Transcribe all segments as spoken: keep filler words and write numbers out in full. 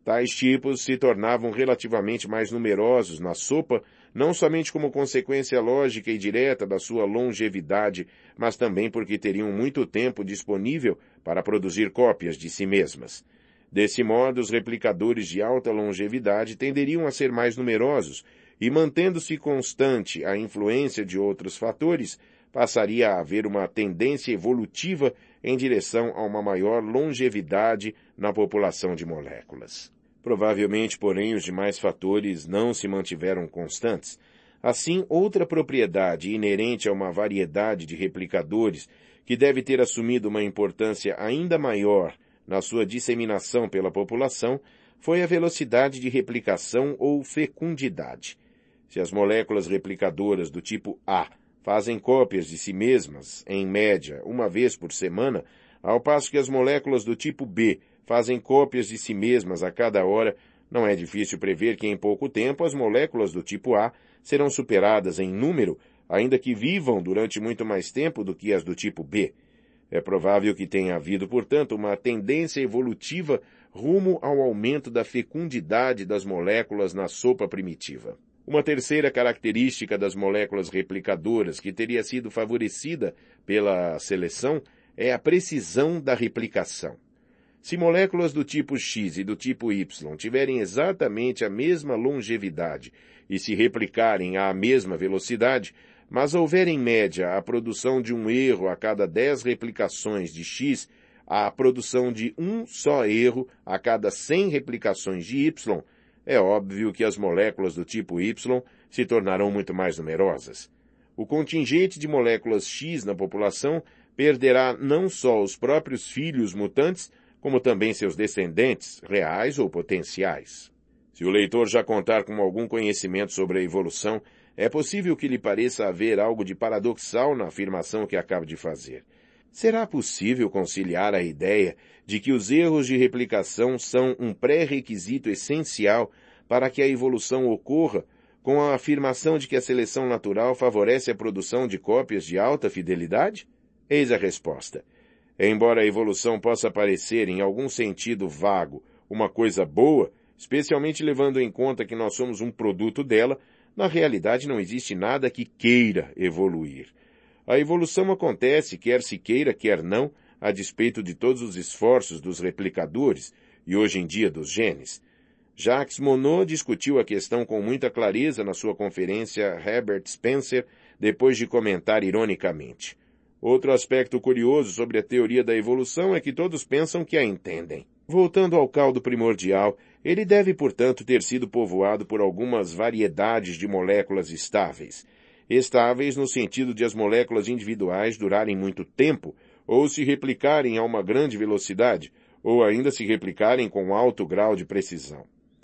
Tais tipos se tornavam relativamente mais numerosos na sopa, não somente como consequência lógica e direta da sua longevidade, mas também porque teriam muito tempo disponível para produzir cópias de si mesmas. Desse modo, os replicadores de alta longevidade tenderiam a ser mais numerosos, e mantendo-se constante a influência de outros fatores, passaria a haver uma tendência evolutiva em direção a uma maior longevidade na população de moléculas. Provavelmente, porém, os demais fatores não se mantiveram constantes. Assim, outra propriedade inerente a uma variedade de replicadores, que deve ter assumido uma importância ainda maior na sua disseminação pela população, foi a velocidade de replicação ou fecundidade. Se as moléculas replicadoras do tipo A fazem cópias de si mesmas, em média, uma vez por semana, ao passo que as moléculas do tipo B fazem cópias de si mesmas a cada hora, não é difícil prever que em pouco tempo as moléculas do tipo A serão superadas em número, ainda que vivam durante muito mais tempo do que as do tipo B. É provável que tenha havido, portanto, uma tendência evolutiva rumo ao aumento da fecundidade das moléculas na sopa primitiva. Uma terceira característica das moléculas replicadoras que teria sido favorecida pela seleção é a precisão da replicação. Se moléculas do tipo X e do tipo Y tiverem exatamente a mesma longevidade e se replicarem à mesma velocidade, mas houver em média a produção de um erro a cada dez replicações de X, a produção de um só erro a cada cem replicações de Y, é óbvio que as moléculas do tipo Y se tornarão muito mais numerosas. O contingente de moléculas X na população perderá não só os próprios filhos mutantes, como também seus descendentes, reais ou potenciais. Se o leitor já contar com algum conhecimento sobre a evolução, é possível que lhe pareça haver algo de paradoxal na afirmação que acabo de fazer. Será possível conciliar a ideia de que os erros de replicação são um pré-requisito essencial para que a evolução ocorra, com a afirmação de que a seleção natural favorece a produção de cópias de alta fidelidade? Eis a resposta. Embora a evolução possa parecer, em algum sentido vago, uma coisa boa, especialmente levando em conta que nós somos um produto dela, na realidade não existe nada que queira evoluir. A evolução acontece, quer se queira, quer não, a despeito de todos os esforços dos replicadores e hoje em dia dos genes. Jacques Monod discutiu a questão com muita clareza na sua conferência Herbert Spencer, depois de comentar ironicamente: outro aspecto curioso sobre a teoria da evolução é que todos pensam que a entendem. Voltando ao caldo primordial, ele deve, portanto, ter sido povoado por algumas variedades de moléculas estáveis. Estáveis no sentido de as moléculas individuais durarem muito tempo, ou se replicarem a uma grande velocidade, ou ainda se replicarem com alto grau de precisão.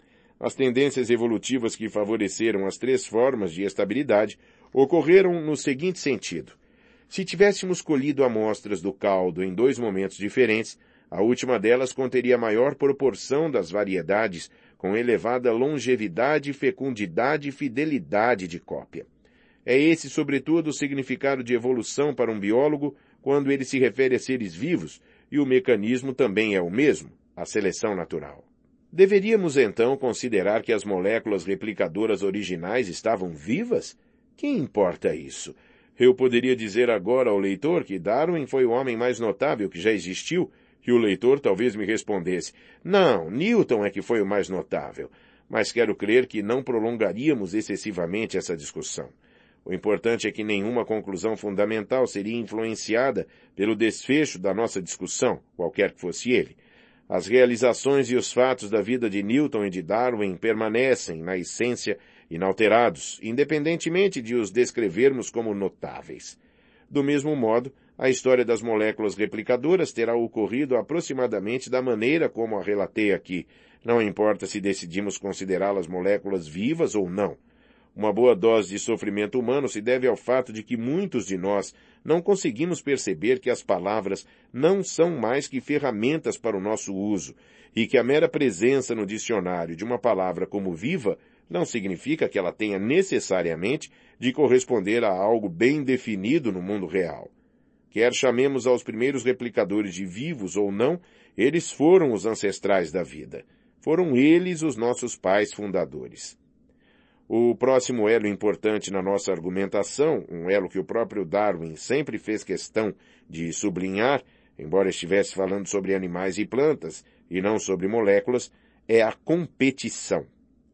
As tendências evolutivas que favoreceram as três formas de estabilidade ocorreram no seguinte sentido. Se tivéssemos colhido amostras do caldo em dois momentos diferentes, a última delas conteria maior proporção das variedades com elevada longevidade, fecundidade e fidelidade de cópia. É esse, sobretudo, o significado de evolução para um biólogo quando ele se refere a seres vivos, e o mecanismo também é o mesmo, a seleção natural. Deveríamos, então, considerar que as moléculas replicadoras originais estavam vivas? Que importa isso? Eu poderia dizer agora ao leitor que Darwin foi o homem mais notável que já existiu, e o leitor talvez me respondesse: não, Newton é que foi o mais notável. Mas quero crer que não prolongaríamos excessivamente essa discussão. O importante é que nenhuma conclusão fundamental seria influenciada pelo desfecho da nossa discussão, qualquer que fosse ele. As realizações e os fatos da vida de Newton e de Darwin permanecem, na essência, inalterados, independentemente de os descrevermos como notáveis. Do mesmo modo, a história das moléculas replicadoras terá ocorrido aproximadamente da maneira como a relatei aqui, não importa se decidimos considerá-las moléculas vivas ou não. Uma boa dose de sofrimento humano se deve ao fato de que muitos de nós não conseguimos perceber que as palavras não são mais que ferramentas para o nosso uso, e que a mera presença no dicionário de uma palavra como viva não significa que ela tenha necessariamente de corresponder a algo bem definido no mundo real. Quer chamemos aos primeiros replicadores de vivos ou não, eles foram os ancestrais da vida. Foram eles os nossos pais fundadores. O próximo elo importante na nossa argumentação, um elo que o próprio Darwin sempre fez questão de sublinhar, embora estivesse falando sobre animais e plantas, e não sobre moléculas, é a competição.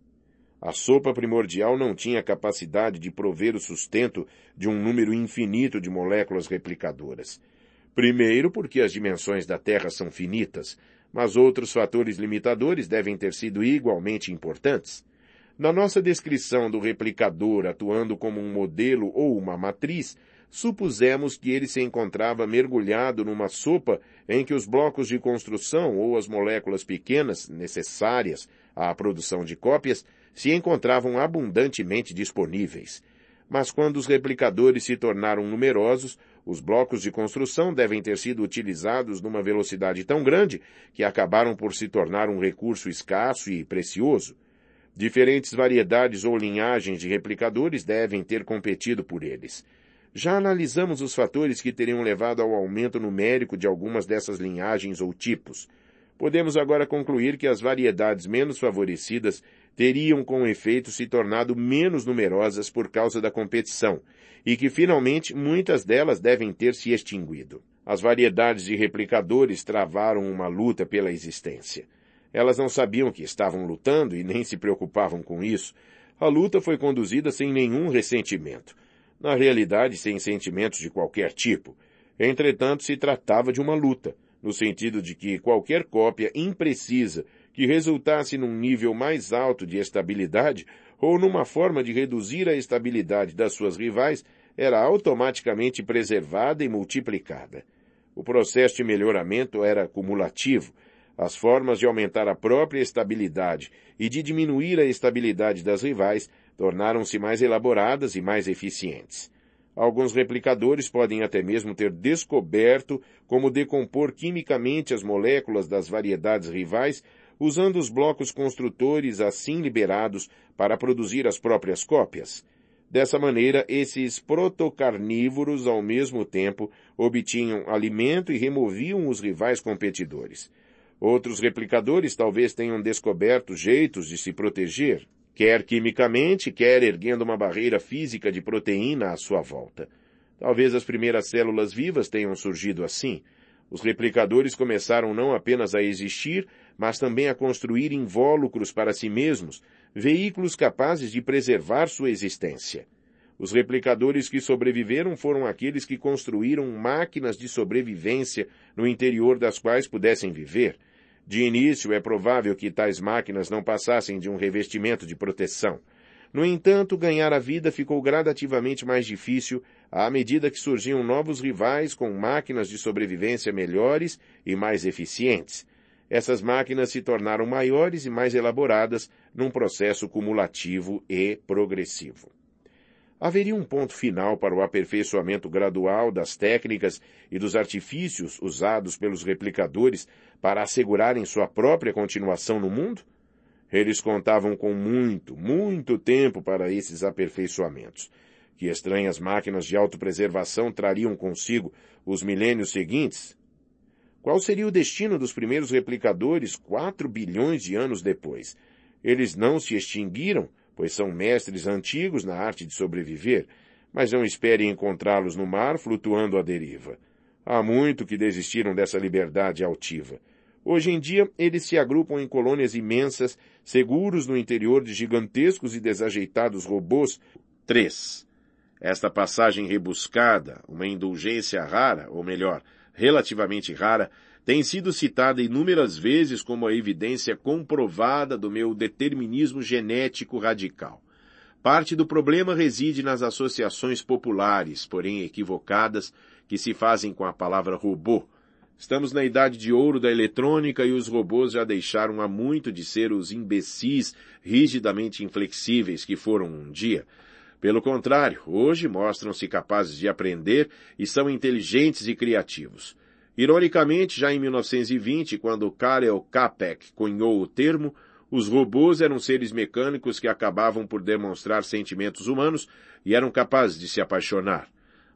A sopa primordial não tinha capacidade de prover o sustento de um número infinito de moléculas replicadoras. Primeiro, porque as dimensões da Terra são finitas, mas outros fatores limitadores devem ter sido igualmente importantes. Na nossa descrição do replicador atuando como um modelo ou uma matriz, supusemos que ele se encontrava mergulhado numa sopa em que os blocos de construção ou as moléculas pequenas necessárias à produção de cópias se encontravam abundantemente disponíveis. Mas quando os replicadores se tornaram numerosos, os blocos de construção devem ter sido utilizados numa velocidade tão grande que acabaram por se tornar um recurso escasso e precioso. Diferentes variedades ou linhagens de replicadores devem ter competido por eles. Já analisamos os fatores que teriam levado ao aumento numérico de algumas dessas linhagens ou tipos. Podemos agora concluir que as variedades menos favorecidas teriam com efeito se tornado menos numerosas por causa da competição, e que finalmente muitas delas devem ter se extinguido. As variedades de replicadores travaram uma luta pela existência. Elas não sabiam que estavam lutando e nem se preocupavam com isso. A luta foi conduzida sem nenhum ressentimento. Na realidade, sem sentimentos de qualquer tipo. Entretanto, se tratava de uma luta, no sentido de que qualquer cópia imprecisa que resultasse num nível mais alto de estabilidade ou numa forma de reduzir a estabilidade das suas rivais era automaticamente preservada e multiplicada. O processo de melhoramento era cumulativo. As formas de aumentar a própria estabilidade e de diminuir a estabilidade das rivais tornaram-se mais elaboradas e mais eficientes. Alguns replicadores podem até mesmo ter descoberto como decompor quimicamente as moléculas das variedades rivais usando os blocos construtores assim liberados para produzir as próprias cópias. Dessa maneira, esses protocarnívoros ao mesmo tempo obtinham alimento e removiam os rivais competidores. Outros replicadores talvez tenham descoberto jeitos de se proteger, quer quimicamente, quer erguendo uma barreira física de proteína à sua volta. Talvez as primeiras células vivas tenham surgido assim. Os replicadores começaram não apenas a existir, mas também a construir invólucros para si mesmos, veículos capazes de preservar sua existência. Os replicadores que sobreviveram foram aqueles que construíram máquinas de sobrevivência no interior das quais pudessem viver. De início, é provável que tais máquinas não passassem de um revestimento de proteção. No entanto, ganhar a vida ficou gradativamente mais difícil à medida que surgiam novos rivais com máquinas de sobrevivência melhores e mais eficientes. Essas máquinas se tornaram maiores e mais elaboradas num processo cumulativo e progressivo. Haveria um ponto final para o aperfeiçoamento gradual das técnicas e dos artifícios usados pelos replicadores para assegurarem sua própria continuação no mundo? Eles contavam com muito, muito tempo para esses aperfeiçoamentos. Que estranhas máquinas de autopreservação trariam consigo os milênios seguintes? Qual seria o destino dos primeiros replicadores quatro bilhões de anos depois? Eles não se extinguiram, pois são mestres antigos na arte de sobreviver, mas não espere encontrá-los no mar flutuando à deriva. Há muito que desistiram dessa liberdade altiva. Hoje em dia, eles se agrupam em colônias imensas, seguros no interior de gigantescos e desajeitados robôs. três. Esta passagem rebuscada, uma indulgência rara, ou melhor, relativamente rara, tem sido citada inúmeras vezes como a evidência comprovada do meu determinismo genético radical. Parte do problema reside nas associações populares, porém equivocadas, que se fazem com a palavra robô. Estamos na idade de ouro da eletrônica e os robôs já deixaram há muito de ser os imbecis rigidamente inflexíveis que foram um dia. Pelo contrário, hoje mostram-se capazes de aprender e são inteligentes e criativos. Ironicamente, já em mil novecentos e vinte, quando Karel Čapek cunhou o termo, os robôs eram seres mecânicos que acabavam por demonstrar sentimentos humanos e eram capazes de se apaixonar.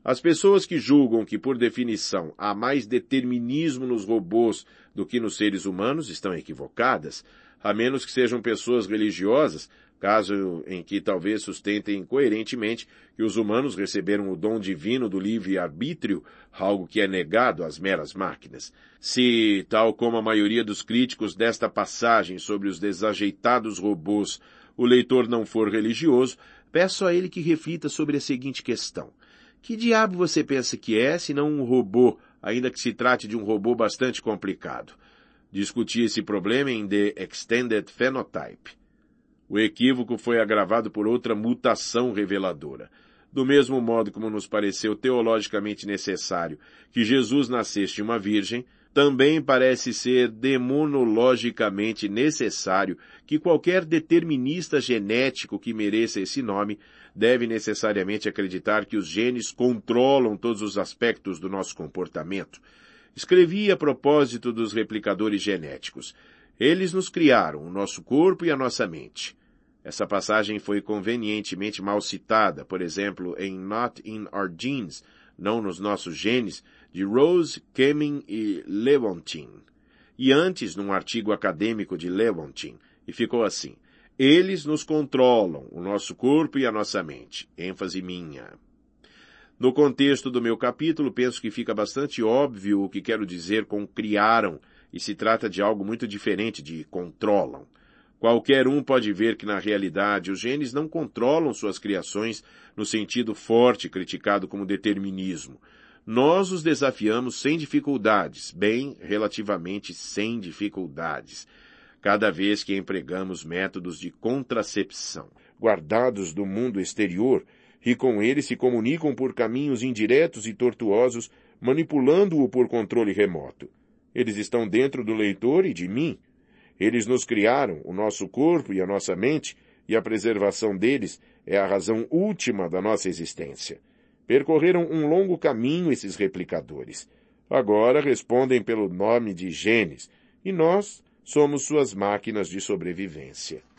As pessoas que julgam que, por definição, há mais determinismo nos robôs do que nos seres humanos estão equivocadas, a menos que sejam pessoas religiosas, caso em que talvez sustentem coerentemente que os humanos receberam o dom divino do livre-arbítrio, algo que é negado às meras máquinas. Se, tal como a maioria dos críticos desta passagem sobre os desajeitados robôs, o leitor não for religioso, peço a ele que reflita sobre a seguinte questão. Que diabo você pensa que é, se não um robô, ainda que se trate de um robô bastante complicado? Discuti esse problema em The Extended Phenotype. O equívoco foi agravado por outra mutação reveladora. Do mesmo modo como nos pareceu teologicamente necessário que Jesus nascesse de uma virgem, também parece ser demonologicamente necessário que qualquer determinista genético que mereça esse nome deve necessariamente acreditar que os genes controlam todos os aspectos do nosso comportamento. Escrevi a propósito dos replicadores genéticos. Eles nos criaram, o nosso corpo e a nossa mente. Essa passagem foi convenientemente mal citada, por exemplo, em Not in Our Genes, não nos nossos genes, de Rose, Kemin e Lewontin. E antes, num artigo acadêmico de Lewontin, e ficou assim, eles nos controlam, o nosso corpo e a nossa mente. ênfase minha. No contexto do meu capítulo, penso que fica bastante óbvio o que quero dizer com criaram, e se trata de algo muito diferente de controlam. Qualquer um pode ver que, na realidade, os genes não controlam suas criações no sentido forte criticado como determinismo. Nós os desafiamos sem dificuldades, bem, relativamente sem dificuldades, cada vez que empregamos métodos de contracepção, guardados do mundo exterior, e com eles se comunicam por caminhos indiretos e tortuosos, manipulando-o por controle remoto. Eles estão dentro do leitor e de mim. Eles nos criaram, o nosso corpo e a nossa mente, e a preservação deles é a razão última da nossa existência. Percorreram um longo caminho esses replicadores. Agora respondem pelo nome de genes, e nós somos suas máquinas de sobrevivência.